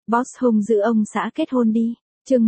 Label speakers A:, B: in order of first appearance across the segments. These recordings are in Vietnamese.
A: Boss hung dữ ông xã kết hôn đi. Chương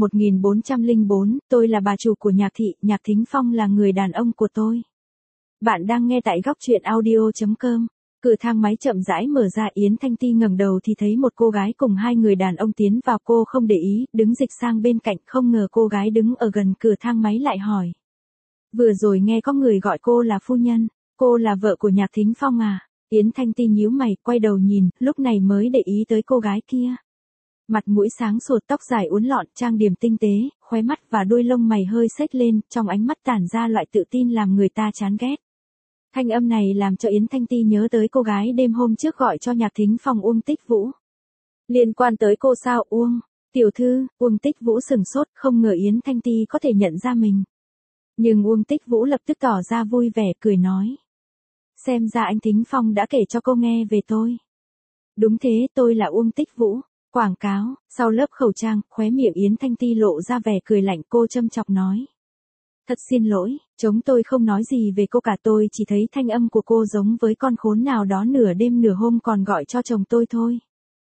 A: 1404, tôi là bà chủ của Nhạc Thị, Nhạc Thính Phong là người đàn ông của tôi. Bạn đang nghe tại góc truyện audio.com. Cửa thang máy chậm rãi mở ra, Yến Thanh Ti ngẩng đầu thì thấy một cô gái cùng hai người đàn ông tiến vào, cô không để ý, đứng dịch sang bên cạnh, không ngờ cô gái đứng ở gần cửa thang máy lại hỏi. Vừa rồi nghe có người gọi cô là phu nhân, cô là vợ của Nhạc Thính Phong à? Yến Thanh Ti nhíu mày, quay đầu nhìn, lúc này mới để ý tới cô gái kia. Mặt mũi sáng sủa, tóc dài uốn lọn, trang điểm tinh tế, khóe mắt và đuôi lông mày hơi xếch lên, trong ánh mắt tản ra loại tự tin làm người ta chán ghét. Thanh âm này làm cho Yến Thanh Ti nhớ tới cô gái đêm hôm trước gọi cho Nhạc Thính Phong, Uông Tích Vũ. Liên quan tới cô sao? Uông, tiểu thư. Uông Tích Vũ sừng sốt, không ngờ Yến Thanh Ti có thể nhận ra mình. Nhưng Uông Tích Vũ lập tức tỏ ra vui vẻ, cười nói. Xem ra anh Thính Phong đã kể cho cô nghe về tôi. Đúng thế, tôi là Uông Tích Vũ. Quảng cáo, sau lớp khẩu trang, khóe miệng Yến Thanh Ti lộ ra vẻ cười lạnh, cô châm chọc nói. Thật xin lỗi, chúng tôi không nói gì về cô cả, tôi chỉ thấy thanh âm của cô giống với con khốn nào đó nửa đêm nửa hôm còn gọi cho chồng tôi thôi.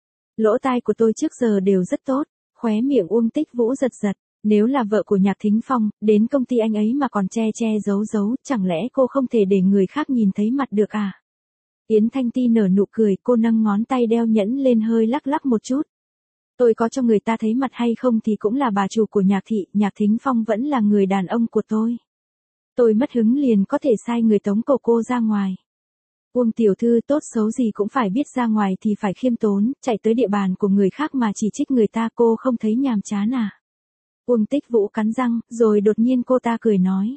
A: Lỗ tai của tôi trước giờ đều rất tốt, khóe miệng Uông Tích Vũ giật giật. Nếu là vợ của Nhạc Thính Phong, đến công ty anh ấy mà còn che che giấu giấu, chẳng lẽ cô không thể để người khác nhìn thấy mặt được à? Yến Thanh Ti nở nụ cười, cô nâng ngón tay đeo nhẫn lên hơi lắc lắc một chút. Tôi có cho người ta thấy mặt hay không thì cũng là bà chủ của Nhạc Thị, Nhạc Thính Phong vẫn là người đàn ông của tôi. Tôi mất hứng liền có thể sai người tống cổ cô ra ngoài. Uông tiểu thư, tốt xấu gì cũng phải biết ra ngoài thì phải khiêm tốn, chạy tới địa bàn của người khác mà chỉ trích người ta, cô không thấy nhàm chán à? Uông Tích Vũ cắn răng, rồi đột nhiên cô ta cười nói.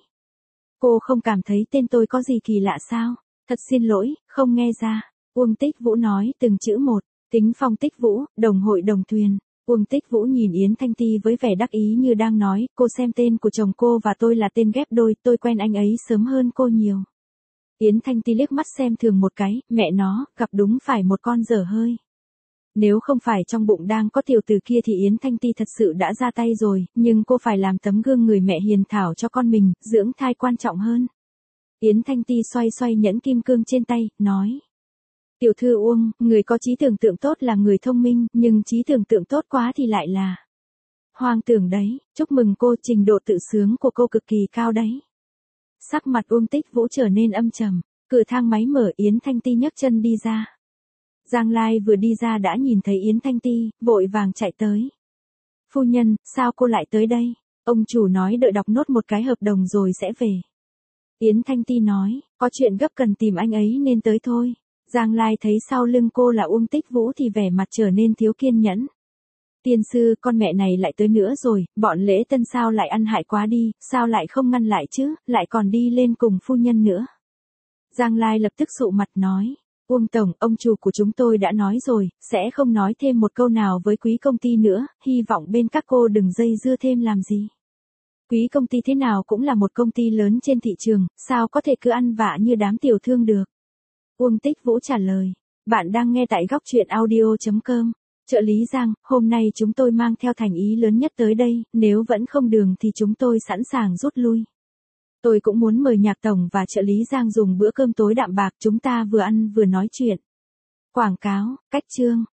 A: Cô không cảm thấy tên tôi có gì kỳ lạ sao? Thật xin lỗi, không nghe ra. Uông Tích Vũ nói từng chữ một. Thính Phong Tích Vũ, đồng hội đồng thuyền. Uông Tích Vũ nhìn Yến Thanh Ti với vẻ đắc ý như đang nói, cô xem tên của chồng cô và tôi là tên ghép đôi, tôi quen anh ấy sớm hơn cô nhiều. Yến Thanh Ti liếc mắt xem thường một cái, mẹ nó, gặp đúng phải một con dở hơi. Nếu không phải trong bụng đang có tiểu tử kia thì Yến Thanh Ti thật sự đã ra tay rồi, nhưng cô phải làm tấm gương người mẹ hiền thảo cho con mình, dưỡng thai quan trọng hơn. Yến Thanh Ti xoay xoay nhẫn kim cương trên tay, nói. Tiểu thư Uông, người có trí tưởng tượng tốt là người thông minh, nhưng trí tưởng tượng tốt quá thì lại là hoang tưởng đấy. Chúc mừng cô, trình độ tự sướng của cô cực kỳ cao đấy. Sắc mặt Uông Tích Vũ trở nên âm trầm, cửa thang máy mở, Yến Thanh Ti nhấc chân đi ra. Giang Lai vừa đi ra đã nhìn thấy Yến Thanh Ti, vội vàng chạy tới. Phu nhân, sao cô lại tới đây? Ông chủ nói đợi đọc nốt một cái hợp đồng rồi sẽ về. Yến Thanh Ti nói, có chuyện gấp cần tìm anh ấy nên tới thôi. Giang Lai thấy sau lưng cô là Uông Tích Vũ thì vẻ mặt trở nên thiếu kiên nhẫn. Tiên sư, con mẹ này lại tới nữa rồi, bọn lễ tân sao lại ăn hại quá đi, sao lại không ngăn lại chứ, lại còn đi lên cùng phu nhân nữa. Giang Lai lập tức sụ mặt nói, Uông tổng, ông chủ của chúng tôi đã nói rồi, sẽ không nói thêm một câu nào với quý công ty nữa, hy vọng bên các cô đừng dây dưa thêm làm gì. Quý công ty thế nào cũng là một công ty lớn trên thị trường, sao có thể cứ ăn vạ như đám tiểu thương được. Uông Tích Vũ trả lời, bạn đang nghe tại góc truyện audio.com. Trợ lý Giang, hôm nay chúng tôi mang theo thành ý lớn nhất tới đây, nếu vẫn không đường thì chúng tôi sẵn sàng rút lui. Tôi cũng muốn mời Nhạc tổng và trợ lý Giang dùng bữa cơm tối đạm bạc, chúng ta vừa ăn vừa nói chuyện. Quảng cáo, cách chương.